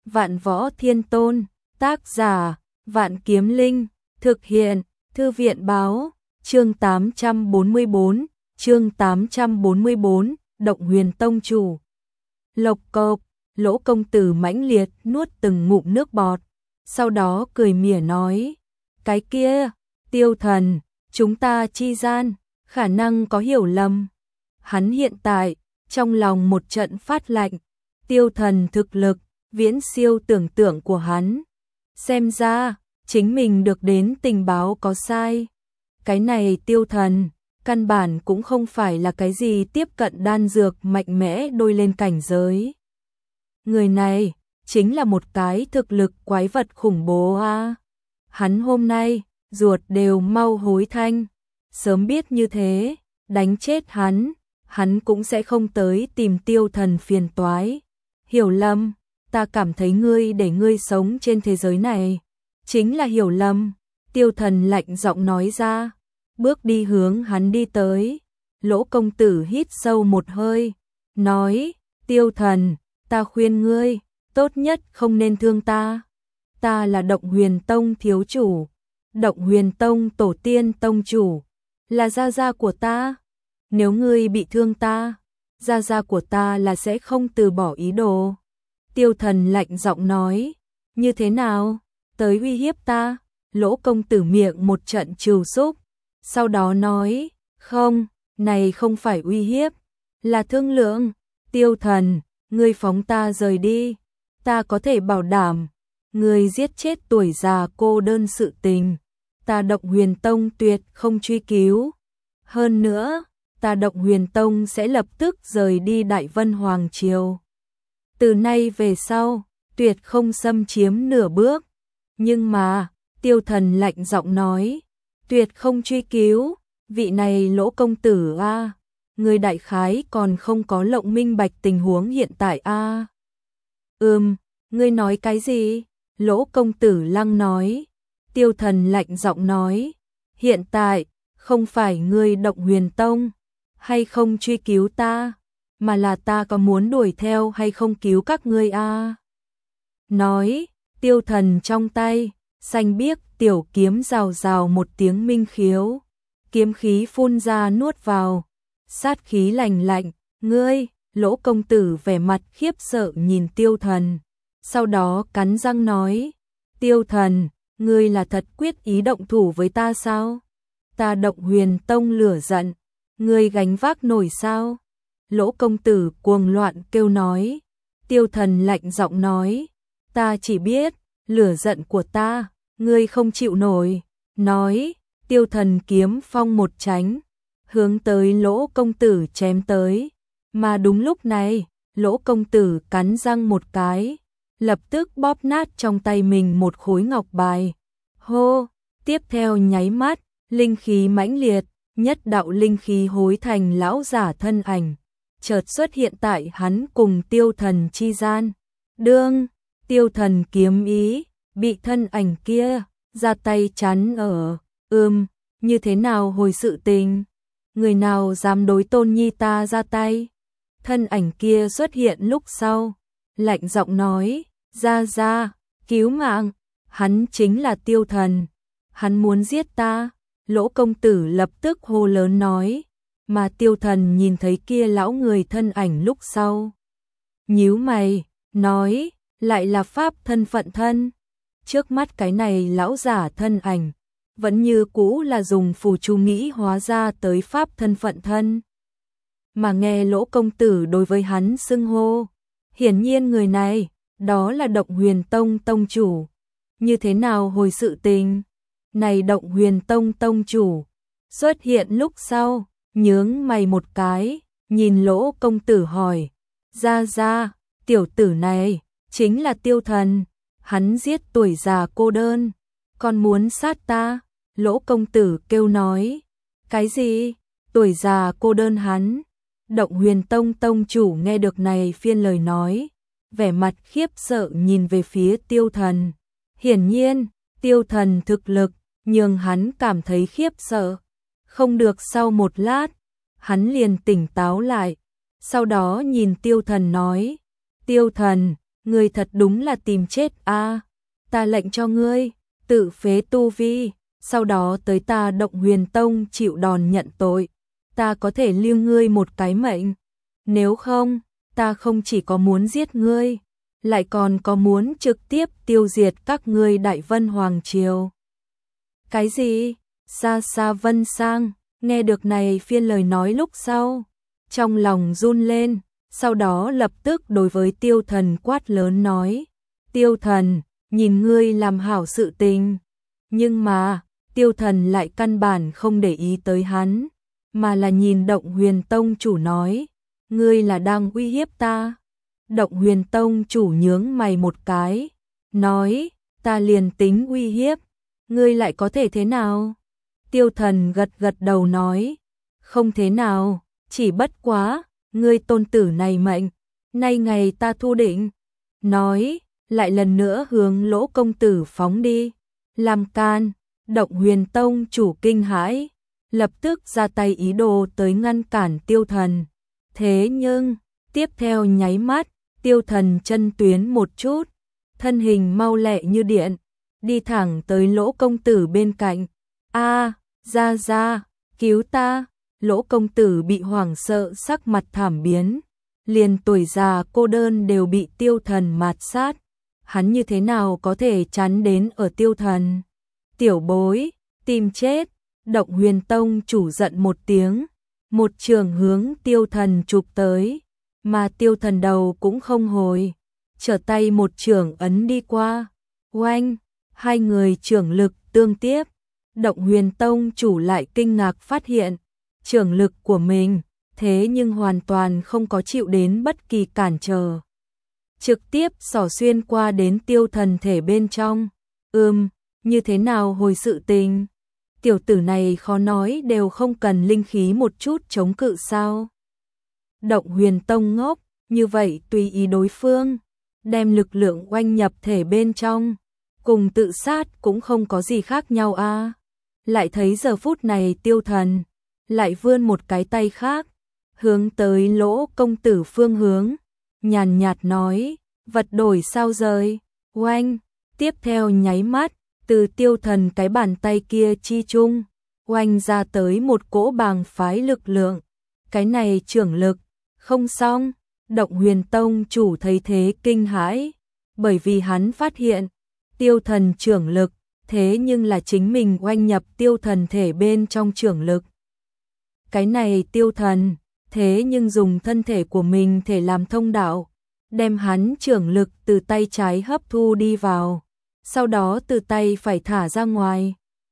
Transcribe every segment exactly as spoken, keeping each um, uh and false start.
Vạn Võ Thiên Tôn, tác giả, Vạn Kiếm Linh, thực hiện, Thư viện báo, chương tám trăm bốn mươi bốn, chương tám trăm bốn mươi bốn, Động Huyền Tông chủ. Lộc cộc, Lỗ công tử mãnh liệt nuốt từng ngụm nước bọt, sau đó cười mỉa nói, cái kia, Tiêu Thần, chúng ta chi gian, khả năng có hiểu lầm. Hắn hiện tại, trong lòng một trận phát lạnh, Tiêu Thần thực lực, viễn siêu tưởng tượng của hắn. Xem ra, chính mình được đến tình báo có sai. Cái này Tiêu Thần, căn bản cũng không phải là cái gì tiếp cận đan dược mạnh mẽ đôi lên cảnh giới. Người này, chính là một cái thực lực quái vật khủng bố a. Hắn hôm nay, ruột đều mau hối thanh. Sớm biết như thế, đánh chết hắn, hắn cũng sẽ không tới tìm Tiêu Thần phiền toái. Hiểu lầm, ta cảm thấy ngươi để ngươi sống trên thế giới này, chính là hiểu lầm. Tiêu Thần lạnh giọng nói ra, bước đi hướng hắn đi tới. Lỗ công tử hít sâu một hơi, nói, Tiêu Thần, ta khuyên ngươi, tốt nhất không nên thương ta. Ta là Động Huyền Tông thiếu chủ, Động Huyền Tông tổ tiên tông chủ, là gia gia của ta. Nếu ngươi bị thương ta, gia gia của ta là sẽ không từ bỏ ý đồ. Tiêu Thần lạnh giọng nói, như thế nào, tới uy hiếp ta? Lỗ công tử miệng một trận trừu xúc, sau đó nói, không, này không phải uy hiếp, là thương lượng. Tiêu Thần, ngươi phóng ta rời đi, ta có thể bảo đảm, ngươi giết chết tuổi già cô đơn sự tình, ta Động Huyền Tông tuyệt không truy cứu. Hơn nữa, ta Động Huyền Tông sẽ lập tức rời đi Đại Vân Hoàng Triều. Từ nay về sau, tuyệt không xâm chiếm nửa bước. Nhưng mà, Tiêu Thần lạnh giọng nói, tuyệt không truy cứu, vị này Lỗ công tử a, người đại khái còn không có lộng minh bạch tình huống hiện tại a. Ừm, ngươi nói cái gì? Lỗ công tử lăng nói. Tiêu Thần lạnh giọng nói, hiện tại, không phải ngươi Động Huyền Tông, hay không truy cứu ta, mà là ta có muốn đuổi theo hay không cứu các ngươi a. Nói, Tiêu Thần trong tay, xanh biếc tiểu kiếm rào rào một tiếng minh khiếu, kiếm khí phun ra nuốt vào, sát khí lạnh lạnh, ngươi, Lỗ công tử vẻ mặt khiếp sợ nhìn Tiêu Thần, sau đó cắn răng nói, Tiêu Thần, ngươi là thật quyết ý động thủ với ta sao? Ta Động Huyền Tông lửa giận, ngươi gánh vác nổi sao? Lỗ công tử cuồng loạn kêu nói. Tiêu Thần lạnh giọng nói, ta chỉ biết, lửa giận của ta, ngươi không chịu nổi. Nói, Tiêu Thần kiếm phong một tránh, hướng tới Lỗ công tử chém tới. Mà đúng lúc này, Lỗ công tử cắn răng một cái, lập tức bóp nát trong tay mình một khối ngọc bài. Hô, tiếp theo nháy mắt, linh khí mãnh liệt, nhất đạo linh khí hối thành lão giả thân ảnh, chợt xuất hiện tại hắn cùng Tiêu Thần chi gian. Đương, Tiêu Thần kiếm ý, bị thân ảnh kia, ra tay chắn ở, ưm, như thế nào hồi sự tình? Người nào dám đối tôn nhi ta ra tay? Thân ảnh kia xuất hiện lúc sau, lạnh giọng nói, ra ra, cứu mạng, hắn chính là Tiêu Thần, hắn muốn giết ta. Lỗ công tử lập tức hô lớn nói, mà Tiêu Thần nhìn thấy kia lão người thân ảnh lúc sau. Nhíu mày, nói, lại là pháp thân phận thân. Trước mắt cái này lão giả thân ảnh, vẫn như cũ là dùng phù chú nghĩ hóa ra tới pháp thân phận thân. Mà nghe Lỗ công tử đối với hắn xưng hô, hiển nhiên người này, đó là Động Huyền Tông tông chủ. Như thế nào hồi sự tình? Này Động Huyền Tông tông chủ, xuất hiện lúc sau, nhướng mày một cái, nhìn Lỗ công tử hỏi, ra ra, tiểu tử này, chính là Tiêu Thần, hắn giết tuổi già cô đơn, còn muốn sát ta. Lỗ công tử kêu nói, cái gì, tuổi già cô đơn hắn? Động Huyền Tông tông chủ nghe được này phiên lời nói, vẻ mặt khiếp sợ nhìn về phía Tiêu Thần. Hiển nhiên, Tiêu Thần thực lực, nhưng hắn cảm thấy khiếp sợ. Không được sau một lát, hắn liền tỉnh táo lại, sau đó nhìn Tiêu Thần nói, Tiêu Thần, ngươi thật đúng là tìm chết a. Ta lệnh cho ngươi tự phế tu vi, sau đó tới ta Động Huyền Tông chịu đòn nhận tội, ta có thể lưu ngươi một cái mệnh. Nếu không, ta không chỉ có muốn giết ngươi, lại còn có muốn trực tiếp tiêu diệt các ngươi Đại Vân Hoàng Triều. Cái gì? Xa xa Vân Sang, nghe được này phiên lời nói lúc sau, trong lòng run lên, sau đó lập tức đối với Tiêu Thần quát lớn nói, Tiêu Thần, nhìn ngươi làm hảo sự tình. Nhưng mà, Tiêu Thần lại căn bản không để ý tới hắn, mà là nhìn Động Huyền Tông chủ nói, ngươi là đang uy hiếp ta. Động Huyền Tông chủ nhướng mày một cái, nói, ta liền tính uy hiếp, ngươi lại có thể thế nào? Tiêu Thần gật gật đầu nói, không thế nào, chỉ bất quá, ngươi tôn tử này mệnh, nay ngày ta thu định. Nói, lại lần nữa hướng Lỗ công tử phóng đi, làm can. Động Huyền Tông chủ kinh hãi, lập tức ra tay ý đồ tới ngăn cản Tiêu Thần. Thế nhưng, tiếp theo nháy mắt, Tiêu Thần chân tuyến một chút, thân hình mau lẹ như điện, đi thẳng tới Lỗ công tử bên cạnh. A, ra ra, cứu ta! Lỗ công tử bị hoảng sợ sắc mặt thảm biến, liền tuổi già cô đơn đều bị Tiêu Thần mạt sát, hắn như thế nào có thể chắn đến ở Tiêu Thần? Tiểu bối, tìm chết! Động Huyền Tông chủ giận một tiếng, một trường hướng Tiêu Thần chụp tới, mà Tiêu Thần đầu cũng không hồi, trở tay một trường ấn đi qua. Oanh, hai người trưởng lực tương tiếp, Động Huyền Tông chủ lại kinh ngạc phát hiện, trưởng lực của mình, thế nhưng hoàn toàn không có chịu đến bất kỳ cản trở. Trực tiếp xỏ xuyên qua đến Tiêu Thần thể bên trong. Ừm, như thế nào hồi sự tình? Tiểu tử này khó nói đều không cần linh khí một chút chống cự sao? Động Huyền Tông ngốc, như vậy tùy ý đối phương, đem lực lượng oanh nhập thể bên trong, cùng tự sát cũng không có gì khác nhau a. À. Lại thấy giờ phút này Tiêu Thần lại vươn một cái tay khác, hướng tới Lỗ công tử phương hướng, nhàn nhạt nói, vật đổi sao rời. Oanh, tiếp theo nháy mắt, từ Tiêu Thần cái bàn tay kia chi chung, oanh ra tới một cỗ bàng phái lực lượng. Cái này trưởng lực, không xong. Động Huyền Tông chủ thấy thế kinh hãi, bởi vì hắn phát hiện, Tiêu Thần trưởng lực, thế nhưng là chính mình oanh nhập Tiêu Thần thể bên trong trưởng lực. Cái này Tiêu Thần, thế nhưng dùng thân thể của mình thể làm thông đạo, đem hắn trưởng lực từ tay trái hấp thu đi vào, sau đó từ tay phải thả ra ngoài.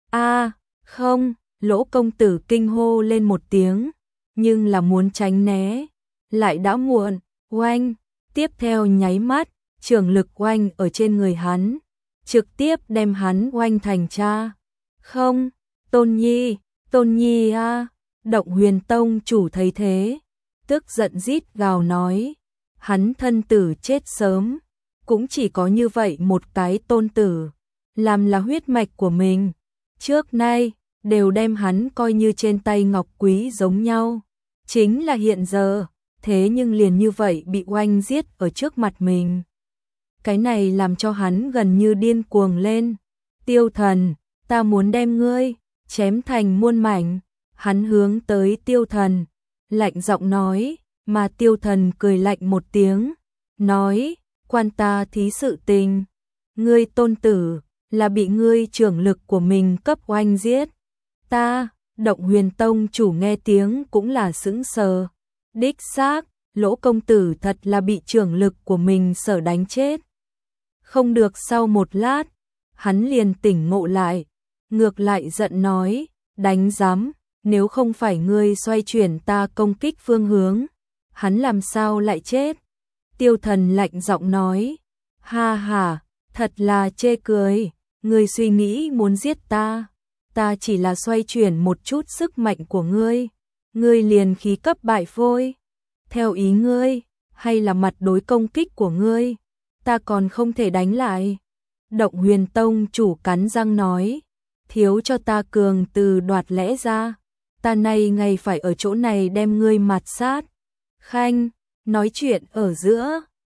A, không, Lỗ công tử kinh hô lên một tiếng, nhưng là muốn tránh né, lại đã muộn. Oanh, tiếp theo nháy mắt, trưởng lực oanh ở trên người hắn, trực tiếp đem hắn oanh thành cha. Không, Tôn Nhi, Tôn Nhi a. À. Động Huyền Tông chủ thấy thế, tức giận rít gào nói, hắn thân tử chết sớm, cũng chỉ có như vậy một cái tôn tử, làm là huyết mạch của mình, trước nay đều đem hắn coi như trên tay ngọc quý giống nhau, chính là hiện giờ, thế nhưng liền như vậy bị oanh giết ở trước mặt mình. Cái này làm cho hắn gần như điên cuồng lên. Tiêu Thần, ta muốn đem ngươi chém thành muôn mảnh. Hắn hướng tới Tiêu Thần, lạnh giọng nói, mà Tiêu Thần cười lạnh một tiếng, nói, quan ta thí sự tình, ngươi tôn tử, là bị ngươi trưởng lực của mình cấp oanh giết. Ta, Động Huyền Tông chủ nghe tiếng cũng là sững sờ, đích xác, Lỗ công tử thật là bị trưởng lực của mình sở đánh chết. Không được sau một lát, hắn liền tỉnh ngộ lại, ngược lại giận nói, đánh giám. Nếu không phải ngươi xoay chuyển ta công kích phương hướng, hắn làm sao lại chết? Tiêu Thần lạnh giọng nói, ha ha, thật là chê cười, ngươi suy nghĩ muốn giết ta, ta chỉ là xoay chuyển một chút sức mạnh của ngươi, ngươi liền khí cấp bại phôi, theo ý ngươi, hay là mặt đối công kích của ngươi, ta còn không thể đánh lại. Động Huyền Tông chủ cắn răng nói, thiếu cho ta cường từ đoạt lẽ ra. Ta nay ngày phải ở chỗ này đem ngươi mạt sát. Khanh, nói chuyện ở giữa,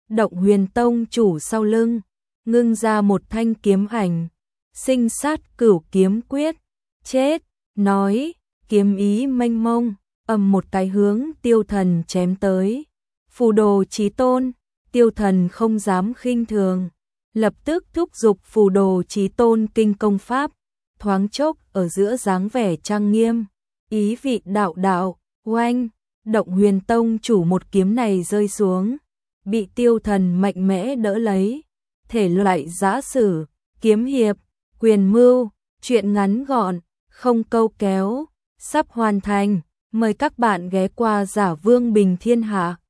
Động Huyền Tông chủ sau lưng, ngưng ra một thanh kiếm ảnh, sinh sát cửu kiếm quyết, chết, nói, kiếm ý mênh mông, ầm một cái hướng Tiêu Thần chém tới. Phù đồ chí tôn, Tiêu Thần không dám khinh thường, lập tức thúc giục phù đồ chí tôn kinh công pháp, thoáng chốc ở giữa dáng vẻ trang nghiêm, ý vị đạo đạo, oanh, Động Huyền Tông chủ một kiếm này rơi xuống, bị Tiêu Thần mạnh mẽ đỡ lấy, thể loại giã sử, kiếm hiệp, quyền mưu, truyện ngắn gọn, không câu kéo, sắp hoàn thành, mời các bạn ghé qua Giả Vương Bình Thiên Hạ.